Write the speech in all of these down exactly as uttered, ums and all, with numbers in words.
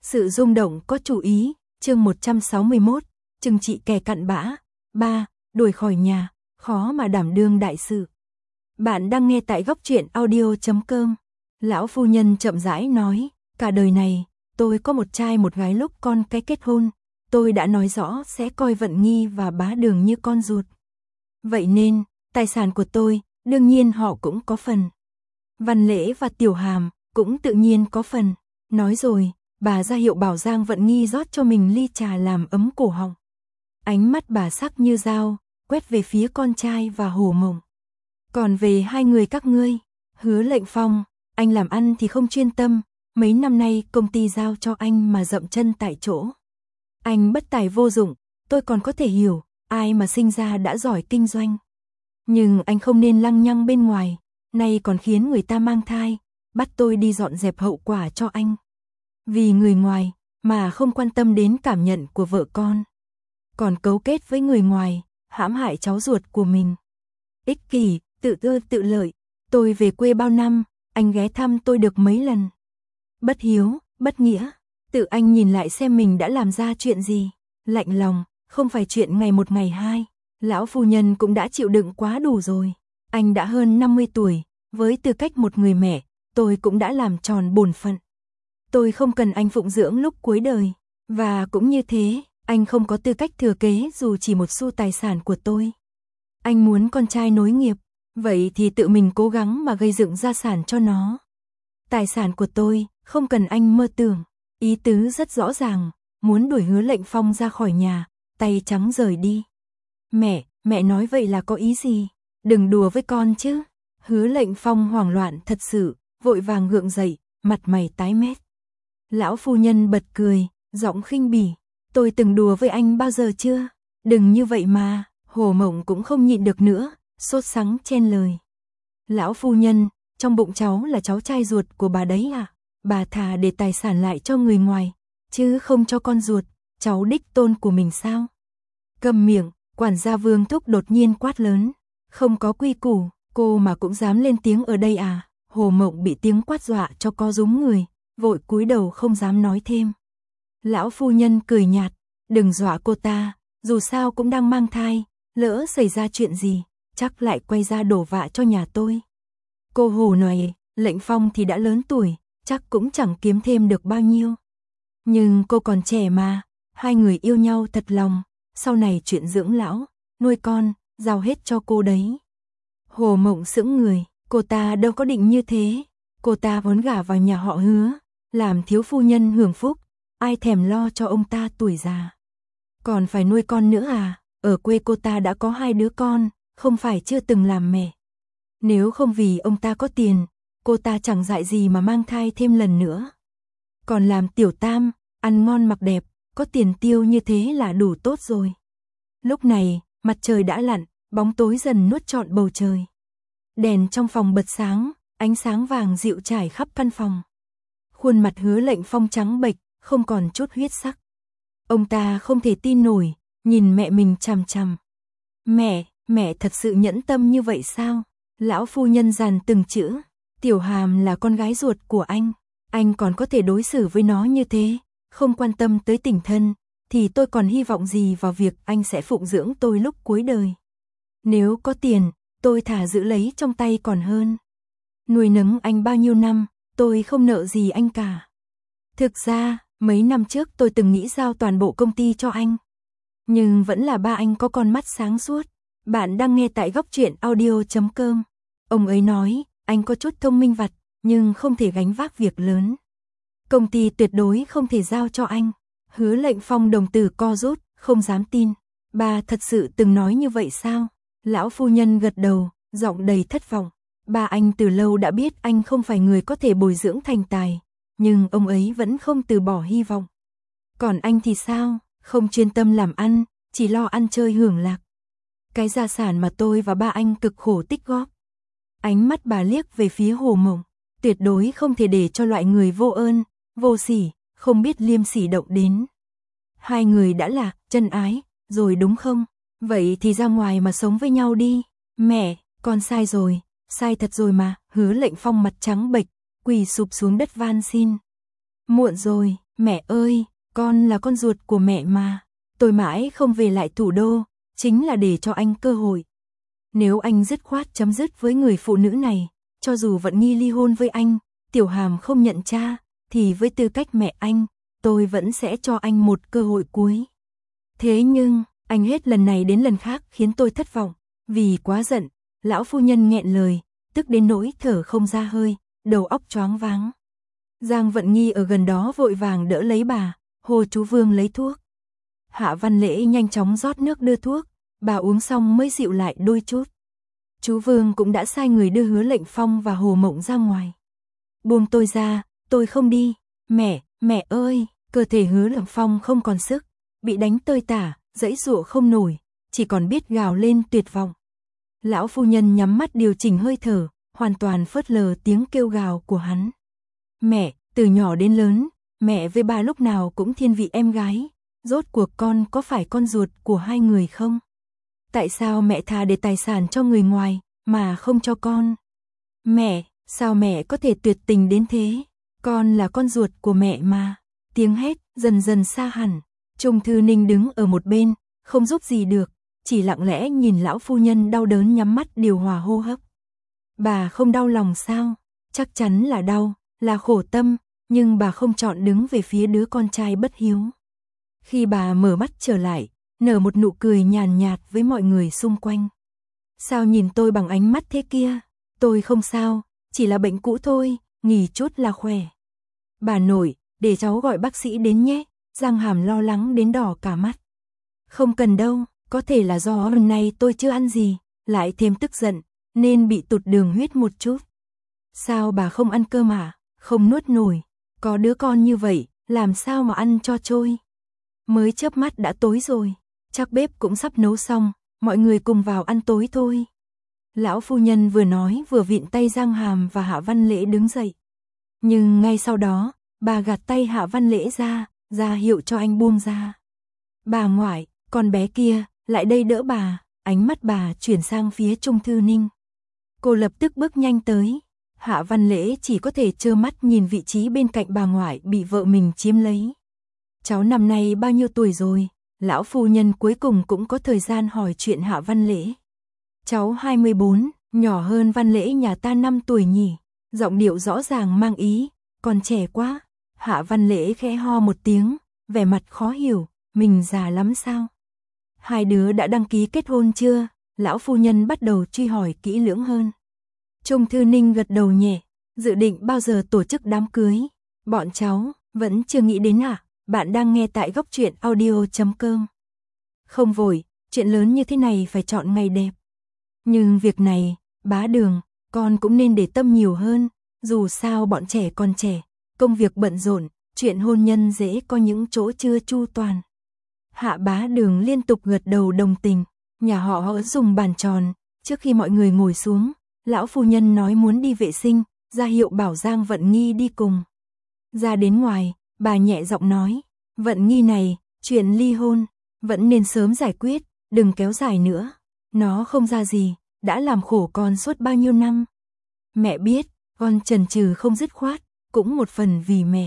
Sự rung động có chủ ý, chương một trăm sáu mươi mốt, chừng trị kẻ cặn bã. ba. Đuổi khỏi nhà, khó mà đảm đương đại sự. Bạn đang nghe tại góc truyện audio chấm com. Lão phu nhân chậm rãi nói, cả đời này, tôi có một trai một gái, lúc con cái kết hôn, tôi đã nói rõ sẽ coi Vận Nghi và Bá Đường như con ruột. Vậy nên, tài sản của tôi, đương nhiên họ cũng có phần. Văn Lễ và Tiểu Hàm cũng tự nhiên có phần. Nói rồi, bà ra hiệu bảo Giang Vận Nghi rót cho mình ly trà làm ấm cổ họng. Ánh mắt bà sắc như dao, quét về phía con trai và Hồ Mộng. Còn về hai người các ngươi, Hứa Lệnh Phong, anh làm ăn thì không chuyên tâm, mấy năm nay công ty giao cho anh mà dậm chân tại chỗ. Anh bất tài vô dụng, tôi còn có thể hiểu, ai mà sinh ra đã giỏi kinh doanh. Nhưng anh không nên lăng nhăng bên ngoài, nay còn khiến người ta mang thai, bắt tôi đi dọn dẹp hậu quả cho anh. Vì người ngoài, mà không quan tâm đến cảm nhận của vợ con. Còn cấu kết với người ngoài, hãm hại cháu ruột của mình. Ích kỷ, tự tư tự lợi, tôi về quê bao năm, anh ghé thăm tôi được mấy lần. Bất hiếu, bất nghĩa, tự anh nhìn lại xem mình đã làm ra chuyện gì. Lạnh lòng, không phải chuyện ngày một ngày hai, lão phu nhân cũng đã chịu đựng quá đủ rồi. Anh đã hơn năm mươi tuổi, với tư cách một người mẹ, tôi cũng đã làm tròn bổn phận. Tôi không cần anh phụng dưỡng lúc cuối đời, và cũng như thế, anh không có tư cách thừa kế dù chỉ một xu tài sản của tôi. Anh muốn con trai nối nghiệp, vậy thì tự mình cố gắng mà gây dựng gia sản cho nó. Tài sản của tôi, không cần anh mơ tưởng. Ý tứ rất rõ ràng, muốn đuổi Hứa Lệnh Phong ra khỏi nhà, tay trắng rời đi. Mẹ, mẹ nói vậy là có ý gì? Đừng đùa với con chứ. Hứa Lệnh Phong hoảng loạn thật sự, vội vàng gượng dậy, mặt mày tái mét. Lão phu nhân bật cười, giọng khinh bỉ. Tôi từng đùa với anh bao giờ chưa? Đừng như vậy mà. Hồ Mộng cũng không nhịn được nữa, sốt sắng chen lời. Lão phu nhân, trong bụng cháu là cháu trai ruột của bà đấy à? Bà thà để tài sản lại cho người ngoài, chứ không cho con ruột, cháu đích tôn của mình sao? Câm miệng, quản gia Vương Thúc đột nhiên quát lớn. Không có quy củ, cô mà cũng dám lên tiếng ở đây à? Hồ Mộng bị tiếng quát dọa cho co rúm người, vội cúi đầu không dám nói thêm. Lão phu nhân cười nhạt, đừng dọa cô ta, dù sao cũng đang mang thai, lỡ xảy ra chuyện gì, chắc lại quay ra đổ vạ cho nhà tôi. Cô Hồ này, Lệnh Phong thì đã lớn tuổi, chắc cũng chẳng kiếm thêm được bao nhiêu. Nhưng cô còn trẻ mà, hai người yêu nhau thật lòng, sau này chuyện dưỡng lão, nuôi con, giao hết cho cô đấy. Hồ Mộng sững người, cô ta đâu có định như thế, cô ta vốn gả vào nhà họ Hứa, làm thiếu phu nhân hưởng phúc, ai thèm lo cho ông ta tuổi già. Còn phải nuôi con nữa à, ở quê cô ta đã có hai đứa con, không phải chưa từng làm mẹ. Nếu không vì ông ta có tiền, cô ta chẳng dại gì mà mang thai thêm lần nữa. Còn làm tiểu tam, ăn ngon mặc đẹp, có tiền tiêu như thế là đủ tốt rồi. Lúc này, mặt trời đã lặn, bóng tối dần nuốt trọn bầu trời. Đèn trong phòng bật sáng, ánh sáng vàng dịu trải khắp căn phòng. Khuôn mặt Hứa Lệnh Phong trắng bệch, không còn chút huyết sắc. Ông ta không thể tin nổi, nhìn mẹ mình chằm chằm. Mẹ, mẹ thật sự nhẫn tâm như vậy sao? Lão phu nhân dàn từng chữ. Tiểu Hàm là con gái ruột của anh, anh còn có thể đối xử với nó như thế, không quan tâm tới tình thân, thì tôi còn hy vọng gì vào việc anh sẽ phụng dưỡng tôi lúc cuối đời. Nếu có tiền, tôi thà giữ lấy trong tay còn hơn. Nuôi nấng anh bao nhiêu năm, tôi không nợ gì anh cả. Thực ra, mấy năm trước tôi từng nghĩ giao toàn bộ công ty cho anh. Nhưng vẫn là ba anh có con mắt sáng suốt. Bạn đang nghe tại góc truyện audio chấm com. Ông ấy nói, anh có chút thông minh vặt, nhưng không thể gánh vác việc lớn. Công ty tuyệt đối không thể giao cho anh. Hứa Lệnh Phong đồng tử co rút, không dám tin. Bà thật sự từng nói như vậy sao? Lão phu nhân gật đầu, giọng đầy thất vọng. Ba anh từ lâu đã biết anh không phải người có thể bồi dưỡng thành tài, nhưng ông ấy vẫn không từ bỏ hy vọng. Còn anh thì sao? Không chuyên tâm làm ăn, chỉ lo ăn chơi hưởng lạc. Cái gia sản mà tôi và ba anh cực khổ tích góp. Ánh mắt bà liếc về phía Hồ Mộng, tuyệt đối không thể để cho loại người vô ơn, vô sỉ, không biết liêm sỉ động đến. Hai người đã là chân ái, rồi đúng không? Vậy thì ra ngoài mà sống với nhau đi. Mẹ, con sai rồi, sai thật rồi mà. Hứa Lệnh Phong mặt trắng bệch, quỳ sụp xuống đất van xin. Muộn rồi, Mẹ ơi, con là con ruột của mẹ mà. Tôi mãi không về lại thủ đô, chính là để cho anh cơ hội. Nếu anh dứt khoát chấm dứt với người phụ nữ này, cho dù Vận Nghi ly hôn với anh, Tiểu Hàm không nhận cha, thì với tư cách mẹ anh, tôi vẫn sẽ cho anh một cơ hội cuối. Thế nhưng, anh hết lần này đến lần khác khiến tôi thất vọng. Vì quá giận, lão phu nhân nghẹn lời, tức đến nỗi thở không ra hơi, đầu óc choáng váng. Giang Vận Nghi ở gần đó vội vàng đỡ lấy bà, hô chú Vương lấy thuốc. Hạ Văn Lễ nhanh chóng rót nước đưa thuốc, bà uống xong mới dịu lại đôi chút. Chú Vương cũng đã sai người đưa Hứa Lệnh Phong và Hồ Mộng ra ngoài. Buông tôi ra, tôi không đi. Mẹ, mẹ ơi, cơ thể Hứa Lệnh Phong không còn sức, bị đánh tơi tả, giãy giụa không nổi, chỉ còn biết gào lên tuyệt vọng. Lão phu nhân nhắm mắt điều chỉnh hơi thở, hoàn toàn phớt lờ tiếng kêu gào của hắn. Mẹ, từ nhỏ đến lớn, mẹ với ba lúc nào cũng thiên vị em gái, rốt cuộc con có phải con ruột của hai người không? Tại sao mẹ thà để tài sản cho người ngoài, mà không cho con? Mẹ, sao mẹ có thể tuyệt tình đến thế? Con là con ruột của mẹ mà. Tiếng hét dần dần xa hẳn. Trung Thư Ninh đứng ở một bên, không giúp gì được, chỉ lặng lẽ nhìn lão phu nhân đau đớn nhắm mắt điều hòa hô hấp. Bà không đau lòng sao? Chắc chắn là đau, là khổ tâm, nhưng bà không chọn đứng về phía đứa con trai bất hiếu. Khi bà mở mắt trở lại, nở một nụ cười nhàn nhạt với mọi người xung quanh. Sao nhìn tôi bằng ánh mắt thế kia? Tôi không sao, chỉ là bệnh cũ thôi, nghỉ chút là khỏe. Bà nội, để cháu gọi bác sĩ đến nhé. Giang Hàm lo lắng đến đỏ cả mắt. Không cần đâu, có thể là do hôm nay tôi chưa ăn gì, lại thêm tức giận, nên bị tụt đường huyết một chút. Sao bà không ăn cơm à? Không nuốt nổi, có đứa con như vậy, làm sao mà ăn cho trôi? Mới chớp mắt đã tối rồi, chắc bếp cũng sắp nấu xong, mọi người cùng vào ăn tối thôi. Lão phu nhân vừa nói vừa vịn tay Giang Hàm và Hạ Văn Lễ đứng dậy. Nhưng ngay sau đó, bà gạt tay Hạ Văn Lễ ra, ra hiệu cho anh buông ra. Bà ngoại, con bé kia, lại đây đỡ bà, ánh mắt bà chuyển sang phía Trung Thư Ninh. Cô lập tức bước nhanh tới. Hạ Văn Lễ chỉ có thể trơ mắt nhìn vị trí bên cạnh bà ngoại bị vợ mình chiếm lấy. Cháu năm nay bao nhiêu tuổi rồi? Lão phu nhân cuối cùng cũng có thời gian hỏi chuyện Hạ Văn Lễ. Cháu hai mươi bốn, nhỏ hơn Văn Lễ nhà ta năm tuổi nhỉ. Giọng điệu rõ ràng mang ý, còn trẻ quá. Hạ Văn Lễ khẽ ho một tiếng, vẻ mặt khó hiểu, mình già lắm sao? Hai đứa đã đăng ký kết hôn chưa? Lão phu nhân bắt đầu truy hỏi kỹ lưỡng hơn. Trung Thư Ninh gật đầu nhẹ, dự định bao giờ tổ chức đám cưới. Bọn cháu, vẫn chưa nghĩ đến à? Bạn đang nghe tại góc truyện audio chấm com. Không vội, chuyện lớn như thế này phải chọn ngày đẹp. Nhưng việc này, bá Đường, con cũng nên để tâm nhiều hơn, dù sao bọn trẻ còn trẻ, công việc bận rộn, chuyện hôn nhân dễ có những chỗ chưa chu toàn. Hạ Bá Đường liên tục gật đầu đồng tình, nhà họ họ dùng bàn tròn, trước khi mọi người ngồi xuống, lão phu nhân nói muốn đi vệ sinh, ra hiệu bảo Giang Vận Nghi đi cùng. Ra đến ngoài, bà nhẹ giọng nói, Vận Nghi này, chuyện ly hôn, vẫn nên sớm giải quyết, đừng kéo dài nữa. Nó không ra gì, đã làm khổ con suốt bao nhiêu năm. Mẹ biết, con chần chừ không dứt khoát, cũng một phần vì mẹ.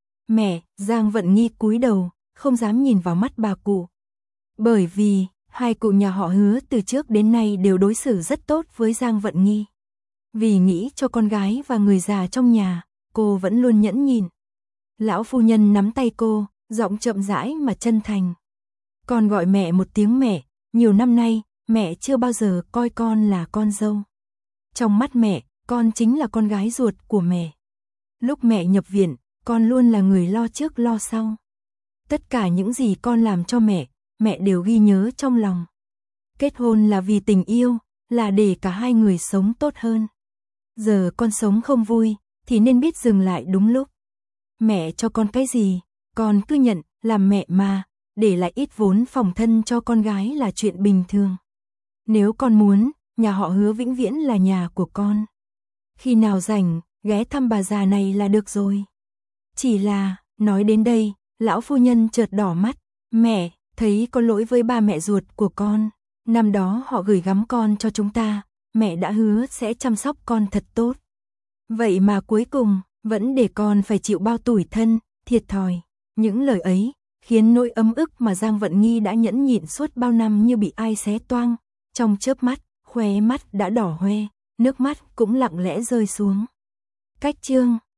Mẹ, Giang Vận Nghi cúi đầu, không dám nhìn vào mắt bà cụ. Bởi vì, hai cụ nhà họ Hứa từ trước đến nay đều đối xử rất tốt với Giang Vận Nghi. Vì nghĩ cho con gái và người già trong nhà, cô vẫn luôn nhẫn nhịn. Lão phu nhân nắm tay cô, giọng chậm rãi mà chân thành. Con gọi mẹ một tiếng mẹ, nhiều năm nay, mẹ chưa bao giờ coi con là con dâu. Trong mắt mẹ, con chính là con gái ruột của mẹ. Lúc mẹ nhập viện, con luôn là người lo trước lo sau. Tất cả những gì con làm cho mẹ, mẹ đều ghi nhớ trong lòng. Kết hôn là vì tình yêu, là để cả hai người sống tốt hơn. Giờ con sống không vui, thì nên biết dừng lại đúng lúc. Mẹ cho con cái gì, con cứ nhận, làm mẹ mà, để lại ít vốn phòng thân cho con gái là chuyện bình thường. Nếu con muốn, nhà họ Hứa vĩnh viễn là nhà của con. Khi nào rảnh, ghé thăm bà già này là được rồi. Chỉ là, nói đến đây, lão phu nhân chợt đỏ mắt. Mẹ, thấy có lỗi với ba mẹ ruột của con. Năm đó họ gửi gắm con cho chúng ta, mẹ đã hứa sẽ chăm sóc con thật tốt. Vậy mà cuối cùng, vẫn để con phải chịu bao tủi thân, thiệt thòi. Những lời ấy khiến nỗi ấm ức mà Giang Vận Nghi đã nhẫn nhịn suốt bao năm như bị ai xé toang, trong chớp mắt, khóe mắt đã đỏ hoe, nước mắt cũng lặng lẽ rơi xuống. Cách chương